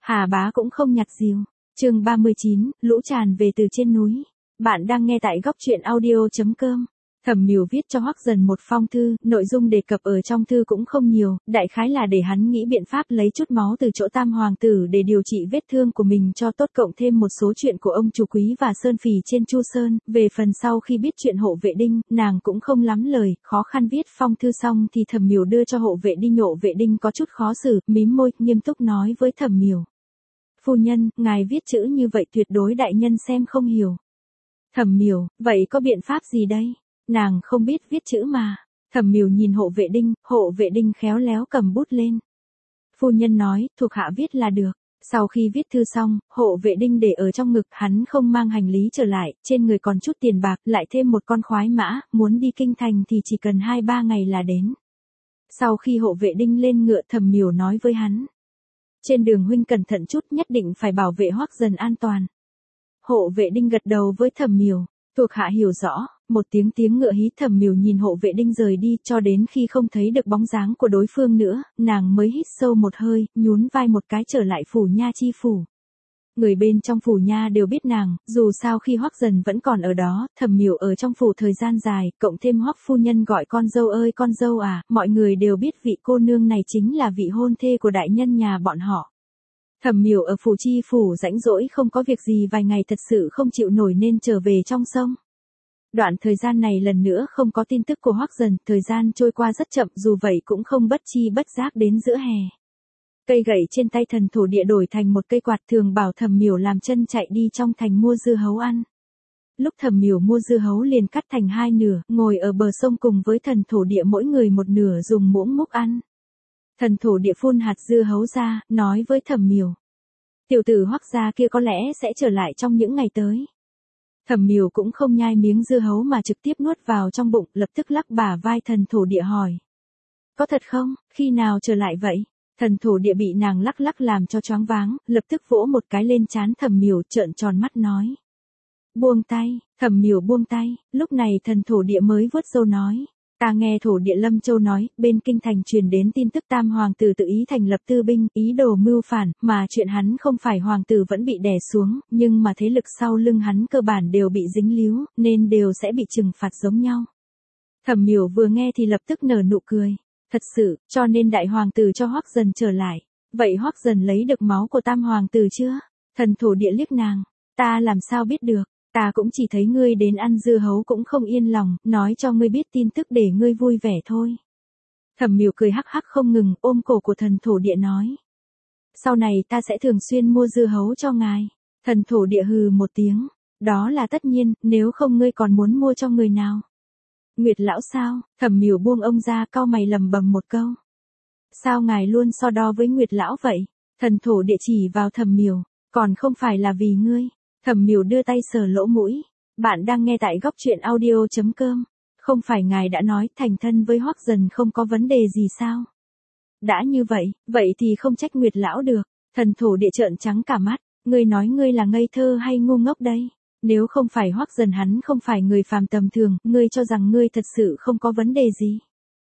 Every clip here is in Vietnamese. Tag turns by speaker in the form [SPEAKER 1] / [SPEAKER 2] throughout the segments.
[SPEAKER 1] Hà Bá cũng không nhặt rìu. Chương 39, lũ tràn về từ trên núi. Bạn đang nghe tại góc truyện audio.com. Thẩm Mỉu viết cho Hoắc Dần một phong thư, nội dung đề cập ở trong thư cũng không nhiều, đại khái là để hắn nghĩ biện pháp lấy chút máu từ chỗ Tam hoàng tử để điều trị vết thương của mình cho tốt, cộng thêm một số chuyện của ông chủ Quý và Sơn Phỉ trên Chu Sơn. Về phần sau khi biết chuyện Hộ Vệ Đinh, nàng cũng không lắm lời, khó khăn viết phong thư xong thì Thẩm Mỉu đưa cho Hộ Vệ Đinh. Hộ Vệ Đinh có chút khó xử, mím môi, nghiêm túc nói với Thẩm Mỉu: "Phu nhân, ngài viết chữ như vậy tuyệt đối đại nhân xem không hiểu." Thẩm Mỉu: "Vậy có biện pháp gì đây? Nàng không biết viết chữ mà." Thẩm Mỉu nhìn Hộ Vệ Đinh khéo léo cầm bút lên. "Phu nhân nói, thuộc hạ viết là được." Sau khi viết thư xong, Hộ Vệ Đinh để ở trong ngực, hắn không mang hành lý trở lại, trên người còn chút tiền bạc, lại thêm một con khoái mã, muốn đi kinh thành thì chỉ cần 2-3 ngày là đến. Sau khi Hộ Vệ Đinh lên ngựa, Thẩm Mỉu nói với hắn: "Trên đường huynh cẩn thận chút, nhất định phải bảo vệ Hoắc Dần an toàn." Hộ Vệ Đinh gật đầu với Thẩm Mỉu: "Thuộc hạ hiểu rõ." Một tiếng ngựa hí. Thẩm Mỉu nhìn Hộ Vệ Đinh rời đi, cho đến khi không thấy được bóng dáng của đối phương nữa, nàng mới hít sâu một hơi, nhún vai một cái trở lại phủ nha chi phủ. Người bên trong phủ nha đều biết nàng, dù sao khi Hoắc Dần vẫn còn ở đó, Thẩm Mỉu ở trong phủ thời gian dài, cộng thêm Hoắc phu nhân gọi con dâu ơi con dâu à, mọi người đều biết vị cô nương này chính là vị hôn thê của đại nhân nhà bọn họ. Thẩm Mỉu ở phủ chi phủ rãnh rỗi không có việc gì vài ngày, thật sự không chịu nổi nên trở về trong sông. Đoạn thời gian này lần nữa không có tin tức của Hoắc Dần, thời gian trôi qua rất chậm, dù vậy cũng không bất chi bất giác đến giữa hè. Cây gậy trên tay Thần Thổ Địa đổi thành một cây quạt, thường bảo Thẩm Mỉu làm chân chạy đi trong thành mua dưa hấu ăn. Lúc Thẩm Mỉu mua dưa hấu liền cắt thành hai nửa, ngồi ở bờ sông cùng với Thần Thổ Địa mỗi người một nửa dùng muỗng múc ăn. Thần Thổ Địa phun hạt dưa hấu ra, nói với Thẩm Mỉu: "Tiểu tử Hoắc gia kia có lẽ sẽ trở lại trong những ngày tới." Thẩm Mỉu cũng không nhai miếng dưa hấu mà trực tiếp nuốt vào trong bụng, lập tức lắc bả vai Thần Thổ Địa hỏi: "Có thật không, khi nào trở lại vậy?" Thần Thổ Địa bị nàng lắc lắc làm cho choáng váng, lập tức vỗ một cái lên trán Thẩm Mỉu, trợn tròn mắt nói: "Buông tay." Thẩm Mỉu buông tay, lúc này Thần Thổ Địa mới vuốt râu nói: "Ta nghe Thổ Địa Lâm Châu nói, bên kinh thành truyền đến tin tức Tam hoàng tử tự ý thành lập tư binh, ý đồ mưu phản, mà chuyện hắn không phải hoàng tử vẫn bị đè xuống, nhưng mà thế lực sau lưng hắn cơ bản đều bị dính líu, nên đều sẽ bị trừng phạt giống nhau." Thẩm Mỉu vừa nghe thì lập tức nở nụ cười: "Thật sự, cho nên đại hoàng tử cho Hoắc Dần trở lại. Vậy Hoắc Dần lấy được máu của Tam hoàng tử chưa?" Thần Thổ Địa liếc nàng: "Ta làm sao biết được, ta cũng chỉ thấy ngươi đến ăn dưa hấu cũng không yên lòng, nói cho ngươi biết tin tức để ngươi vui vẻ thôi." Thẩm Mỉu cười hắc hắc không ngừng, ôm cổ của Thần Thổ Địa nói: "Sau này ta sẽ thường xuyên mua dưa hấu cho ngài." Thần Thổ Địa hừ một tiếng: "Đó là tất nhiên, nếu không ngươi còn muốn mua cho người nào?" "Nguyệt lão sao?" Thẩm Mỉu buông ông ra, cau mày lẩm bẩm một câu: "Sao ngài luôn so đo với Nguyệt lão vậy?" Thần Thổ Địa chỉ vào Thẩm Mỉu: "Còn không phải là vì ngươi." Thẩm Mỉu đưa tay sờ lỗ mũi: "Bạn đang nghe tại góc truyện audio.com. Không phải ngài đã nói thành thân với Hoắc Dần không có vấn đề gì sao? Đã như vậy, vậy thì không trách Nguyệt lão được." Thần Thổ Địa trợn trắng cả mắt: "Ngươi nói ngươi là ngây thơ hay ngu ngốc đây? Nếu không phải Hoắc Dần hắn không phải người phàm tầm thường, ngươi cho rằng ngươi thật sự không có vấn đề gì?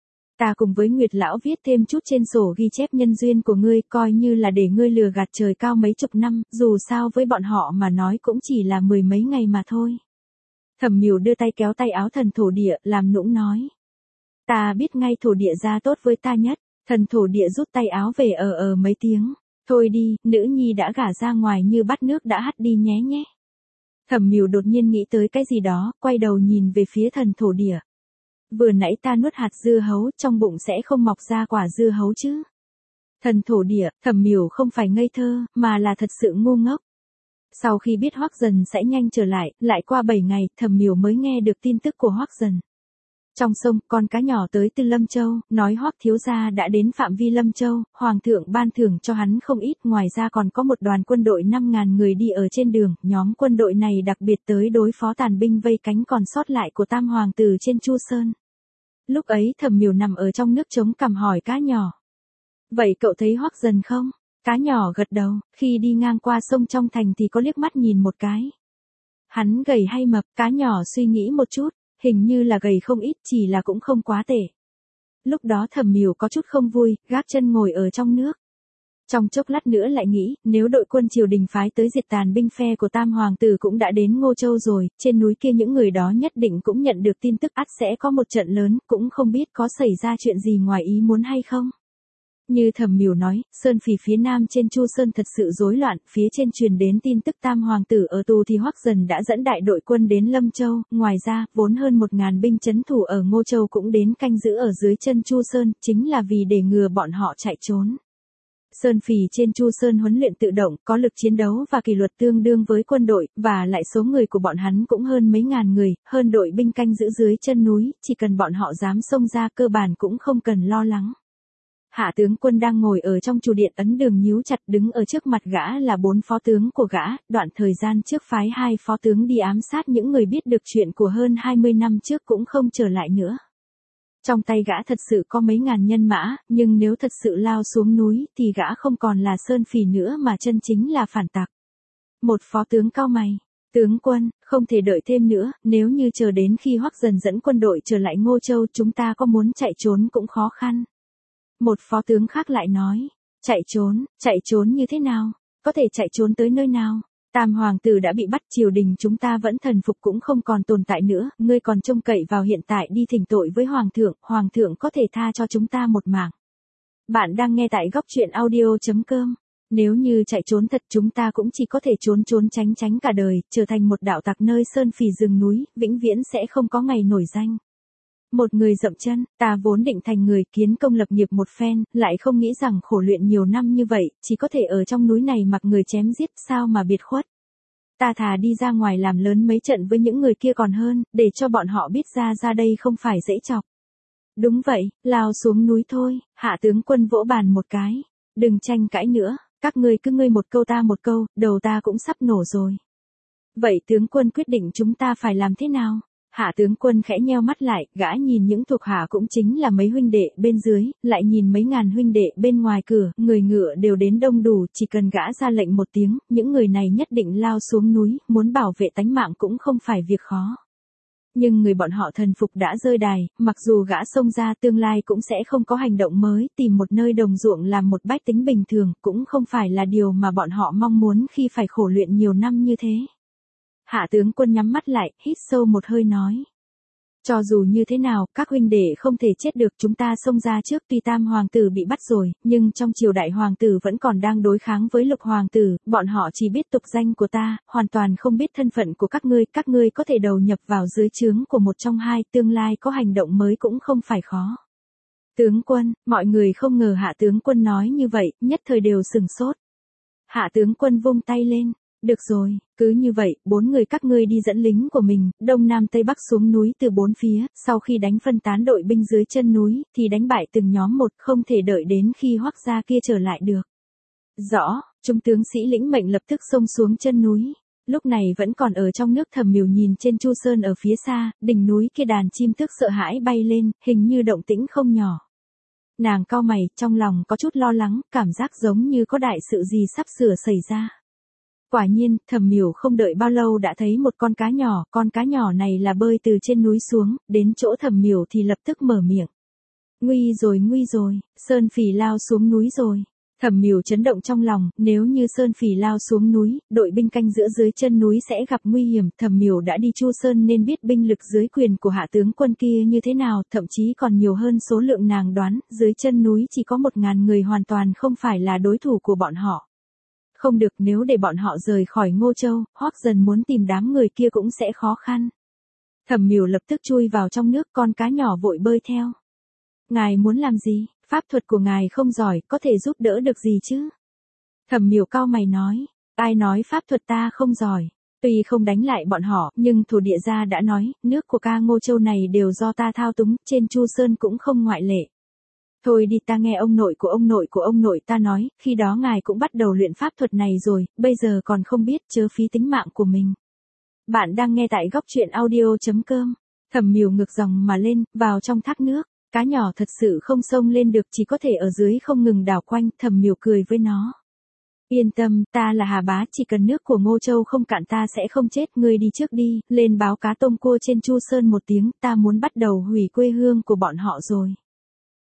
[SPEAKER 1] Ta cùng với Nguyệt lão viết thêm chút trên sổ ghi chép nhân duyên của ngươi, coi như là để ngươi lừa gạt trời cao mấy chục năm, dù sao với bọn họ mà nói cũng chỉ là 10 mấy ngày mà thôi." Thẩm Mỉu đưa tay kéo tay áo Thần Thổ Địa, làm nũng nói: "Ta biết ngay Thổ Địa gia tốt với ta nhất." Thần Thổ Địa rút tay áo về mấy tiếng: "Thôi đi, nữ nhi đã gả ra ngoài như bát nước đã hắt đi nhé nhé." Thẩm Mỉu đột nhiên nghĩ tới cái gì đó, quay đầu nhìn về phía Thần Thổ Địa: "Vừa nãy ta nuốt hạt dưa hấu, trong bụng sẽ không mọc ra quả dưa hấu chứ?" Thần Thổ Địa: Thẩm Mỉu không phải ngây thơ, mà là thật sự ngu ngốc. Sau khi biết Hoắc Dần sẽ nhanh trở lại qua 7 ngày, Thẩm Mỉu mới nghe được tin tức của Hoắc Dần. Trong sông, con cá nhỏ tới từ Lâm Châu, nói Hoắc thiếu gia đã đến phạm vi Lâm Châu, hoàng thượng ban thưởng cho hắn không ít, ngoài ra còn có một đoàn quân đội 5.000 người đi ở trên đường, nhóm quân đội này đặc biệt tới đối phó tàn binh vây cánh còn sót lại của Tam hoàng tử trên Chu Sơn. Lúc ấy Thẩm Mỉu nằm ở trong nước chống cằm hỏi cá nhỏ: "Vậy cậu thấy Hoắc Dần không?" Cá nhỏ gật đầu: "Khi đi ngang qua sông trong thành thì có liếc mắt nhìn một cái." "Hắn gầy hay mập?" Cá nhỏ suy nghĩ một chút: "Hình như là gầy không ít, chỉ là cũng không quá tệ." Lúc đó Thẩm Mỉu có chút không vui, gác chân ngồi ở trong nước. Trong chốc lát nữa lại nghĩ, nếu đội quân triều đình phái tới diệt tàn binh phe của Tam Hoàng tử cũng đã đến Ngô Châu rồi, trên núi kia những người đó nhất định cũng nhận được tin tức ắt sẽ có một trận lớn, cũng không biết có xảy ra chuyện gì ngoài ý muốn hay không. Như Thẩm Mỉu nói, sơn phỉ phía nam trên Chu Sơn thật sự rối loạn, phía trên truyền đến tin tức Tam Hoàng tử ở tù thì Hoắc Dần đã dẫn đại đội quân đến Lâm Châu, ngoài ra, vốn hơn 1000 binh trấn thủ ở Ngô Châu cũng đến canh giữ ở dưới chân Chu Sơn, chính là vì để ngừa bọn họ chạy trốn. Sơn phỉ trên Chu Sơn huấn luyện tự động, có lực chiến đấu và kỷ luật tương đương với quân đội, và lại số người của bọn hắn cũng hơn mấy ngàn người, hơn đội binh canh giữ dưới chân núi, chỉ cần bọn họ dám xông ra cơ bản cũng không cần lo lắng. Hạ tướng quân đang ngồi ở trong chủ điện ấn đường nhíu chặt, đứng ở trước mặt gã là 4 phó tướng của gã, đoạn thời gian trước phái 2 phó tướng đi ám sát những người biết được chuyện của hơn 20 năm trước cũng không trở lại nữa. Trong tay gã thật sự có mấy ngàn nhân mã, nhưng nếu thật sự lao xuống núi thì gã không còn là sơn phỉ nữa mà chân chính là phản tặc. Một phó tướng cau mày, tướng quân, không thể đợi thêm nữa, nếu như chờ đến khi Hoắc Dần dẫn quân đội trở lại Ngô Châu chúng ta có muốn chạy trốn cũng khó khăn. Một phó tướng khác lại nói, chạy trốn như thế nào, có thể chạy trốn tới nơi nào? Tam Hoàng tử đã bị bắt, triều đình chúng ta vẫn thần phục cũng không còn tồn tại nữa, ngươi còn trông cậy vào hiện tại đi thỉnh tội với Hoàng thượng có thể tha cho chúng ta một mạng. Bạn đang nghe tại góc truyện audio.com. Nếu như chạy trốn thật chúng ta cũng chỉ có thể trốn tránh cả đời, trở thành một đạo tặc nơi sơn phỉ rừng núi, vĩnh viễn sẽ không có ngày nổi danh. Một người dậm chân, ta vốn định thành người kiến công lập nghiệp một phen, lại không nghĩ rằng khổ luyện nhiều năm như vậy, chỉ có thể ở trong núi này mặc người chém giết sao mà biệt khuất. Ta thà đi ra ngoài làm lớn mấy trận với những người kia còn hơn, để cho bọn họ biết ra đây không phải dễ chọc. Đúng vậy, lao xuống núi thôi, hạ tướng quân vỗ bàn một cái. Đừng tranh cãi nữa, các ngươi cứ ngươi một câu ta một câu, đầu ta cũng sắp nổ rồi. Vậy tướng quân quyết định chúng ta phải làm thế nào? Hạ tướng quân khẽ nheo mắt lại, gã nhìn những thuộc hạ cũng chính là mấy huynh đệ bên dưới, lại nhìn mấy ngàn huynh đệ bên ngoài cửa, người ngựa đều đến đông đủ, chỉ cần gã ra lệnh một tiếng, những người này nhất định lao xuống núi, muốn bảo vệ tánh mạng cũng không phải việc khó. Nhưng người bọn họ thần phục đã rơi đài, mặc dù gã xông ra tương lai cũng sẽ không có hành động mới, tìm một nơi đồng ruộng làm một bách tính bình thường, cũng không phải là điều mà bọn họ mong muốn khi phải khổ luyện nhiều năm như thế. Hạ tướng quân nhắm mắt lại, hít sâu một hơi nói. Cho dù như thế nào, các huynh đệ không thể chết được, chúng ta xông ra trước, tuy Tam Hoàng tử bị bắt rồi, nhưng trong triều Đại Hoàng tử vẫn còn đang đối kháng với Lục Hoàng tử, bọn họ chỉ biết tục danh của ta, hoàn toàn không biết thân phận của các ngươi có thể đầu nhập vào dưới trướng của một trong hai, tương lai có hành động mới cũng không phải khó. Tướng quân, mọi người không ngờ hạ tướng quân nói như vậy, nhất thời đều sừng sốt. Hạ tướng quân vung tay lên. Được rồi, cứ như vậy, 4 người các ngươi đi dẫn lính của mình, đông nam tây bắc xuống núi từ 4 phía, sau khi đánh phân tán đội binh dưới chân núi, thì đánh bại từng nhóm một, không thể đợi đến khi Hoắc gia kia trở lại được. Rõ, trung tướng sĩ lĩnh mệnh lập tức xông xuống chân núi. Lúc này vẫn còn ở trong nước, Thẩm Mỉu nhìn trên Chu Sơn ở phía xa, đỉnh núi kia đàn chim tức sợ hãi bay lên, hình như động tĩnh không nhỏ. Nàng cau mày, trong lòng có chút lo lắng, cảm giác giống như có đại sự gì sắp sửa xảy ra. Quả nhiên, Thẩm Mỉu không đợi bao lâu đã thấy một con cá nhỏ này là bơi từ trên núi xuống, đến chỗ Thẩm Mỉu thì lập tức mở miệng. Nguy rồi, sơn phỉ lao xuống núi rồi. Thẩm Mỉu chấn động trong lòng, nếu như sơn phỉ lao xuống núi, đội binh canh giữa dưới chân núi sẽ gặp nguy hiểm. Thẩm Mỉu đã đi Chu Sơn nên biết binh lực dưới quyền của hạ tướng quân kia như thế nào, thậm chí còn nhiều hơn số lượng nàng đoán, dưới chân núi chỉ có 1000 người hoàn toàn không phải là đối thủ của bọn họ. Không được, nếu để bọn họ rời khỏi Ngô Châu, Hoắc Dần muốn tìm đám người kia cũng sẽ khó khăn. Thẩm Mỉu lập tức chui vào trong nước, con cá nhỏ vội bơi theo. Ngài muốn làm gì? Pháp thuật của ngài không giỏi, có thể giúp đỡ được gì chứ? Thẩm Mỉu cau mày nói, ai nói pháp thuật ta không giỏi? Tuy không đánh lại bọn họ, nhưng thổ địa gia đã nói, nước của ca Ngô Châu này đều do ta thao túng, trên Chu Sơn cũng không ngoại lệ. Thôi đi, ta nghe ông nội ta nói, khi đó ngài cũng bắt đầu luyện pháp thuật này rồi, bây giờ còn không biết, chớ phí tính mạng của mình. Bạn đang nghe tại góc truyện audio.com. Thẩm Mỉu ngược dòng mà lên, vào trong thác nước, cá nhỏ thật sự không xông lên được, chỉ có thể ở dưới không ngừng đảo quanh. Thẩm Mỉu cười với nó. Yên tâm, ta là Hà Bá, chỉ cần nước của Ngô Châu không cạn ta sẽ không chết, ngươi đi trước đi, lên báo cá tôm cua trên Chu Sơn một tiếng, ta muốn bắt đầu hủy quê hương của bọn họ rồi.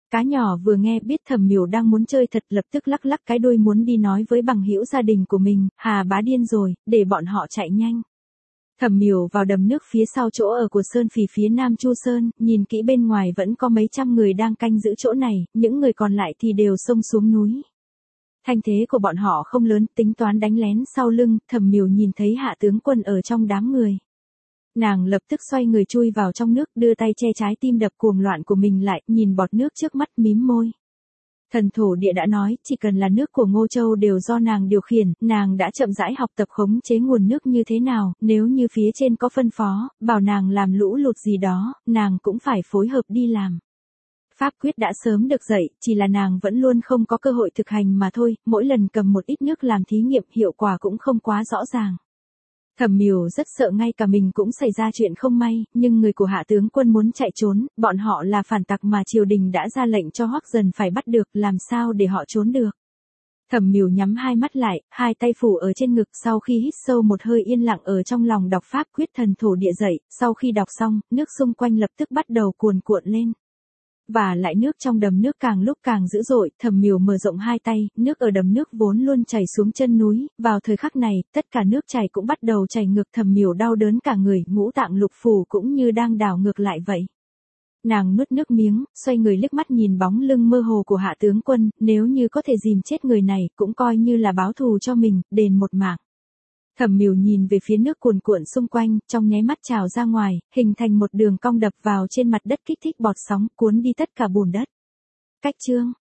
[SPEAKER 1] Cá nhỏ vừa nghe biết Thẩm Miểu đang muốn chơi thật lập tức lắc lắc cái đuôi muốn đi nói với bằng hữu gia đình của mình, Hà bá điên rồi, để bọn họ chạy nhanh. Thẩm Miểu vào đầm nước phía sau chỗ ở của Sơn Phỉ phía nam Chu Sơn, nhìn kỹ bên ngoài vẫn có mấy trăm người đang canh giữ chỗ này, những người còn lại thì đều xông xuống núi. Thanh thế của bọn họ không lớn, tính toán đánh lén sau lưng, Thẩm Miểu nhìn thấy Hạ tướng quân ở trong đám người. Nàng lập tức xoay người chui vào trong nước, đưa tay che trái tim đập cuồng loạn của mình lại, nhìn bọt nước trước mắt mím môi. Thần thổ địa đã nói, chỉ cần là nước của Ngô Châu đều do nàng điều khiển, nàng đã chậm rãi học tập khống chế nguồn nước như thế nào, nếu như phía trên có phân phó, bảo nàng làm lũ lụt gì đó, nàng cũng phải phối hợp đi làm. Pháp quyết đã sớm được dạy, chỉ là nàng vẫn luôn không có cơ hội thực hành mà thôi, mỗi lần cầm một ít nước làm thí nghiệm hiệu quả cũng không quá rõ ràng. Thẩm Miểu rất sợ ngay cả mình cũng xảy ra chuyện không may, nhưng người của Hạ tướng quân muốn chạy trốn, bọn họ là phản tặc mà triều đình đã ra lệnh cho Hoắc Dần phải bắt được, làm sao để họ trốn được. Thẩm Miểu nhắm hai mắt lại, hai tay phủ ở trên ngực, sau khi hít sâu một hơi yên lặng ở trong lòng đọc pháp quyết thần thổ địa dậy, sau khi đọc xong, nước xung quanh lập tức bắt đầu cuồn cuộn lên. Và lại nước trong đầm nước càng lúc càng dữ dội, Thẩm Miểu mở rộng hai tay, nước ở đầm nước vốn luôn chảy xuống chân núi, vào thời khắc này, tất cả nước chảy cũng bắt đầu chảy ngược, Thẩm Miểu đau đớn cả người, ngũ tạng lục phủ cũng như đang đảo ngược lại vậy. Nàng nuốt nước miếng, xoay người liếc mắt nhìn bóng lưng mơ hồ của Hạ tướng quân, nếu như có thể dìm chết người này, cũng coi như là báo thù cho mình, đền một mạng. Thẩm Miểu nhìn về phía nước cuồn cuộn xung quanh, trong nháy mắt trào ra ngoài, hình thành một đường cong đập vào trên mặt đất kích thích bọt sóng, cuốn đi tất cả bùn đất. Cách chương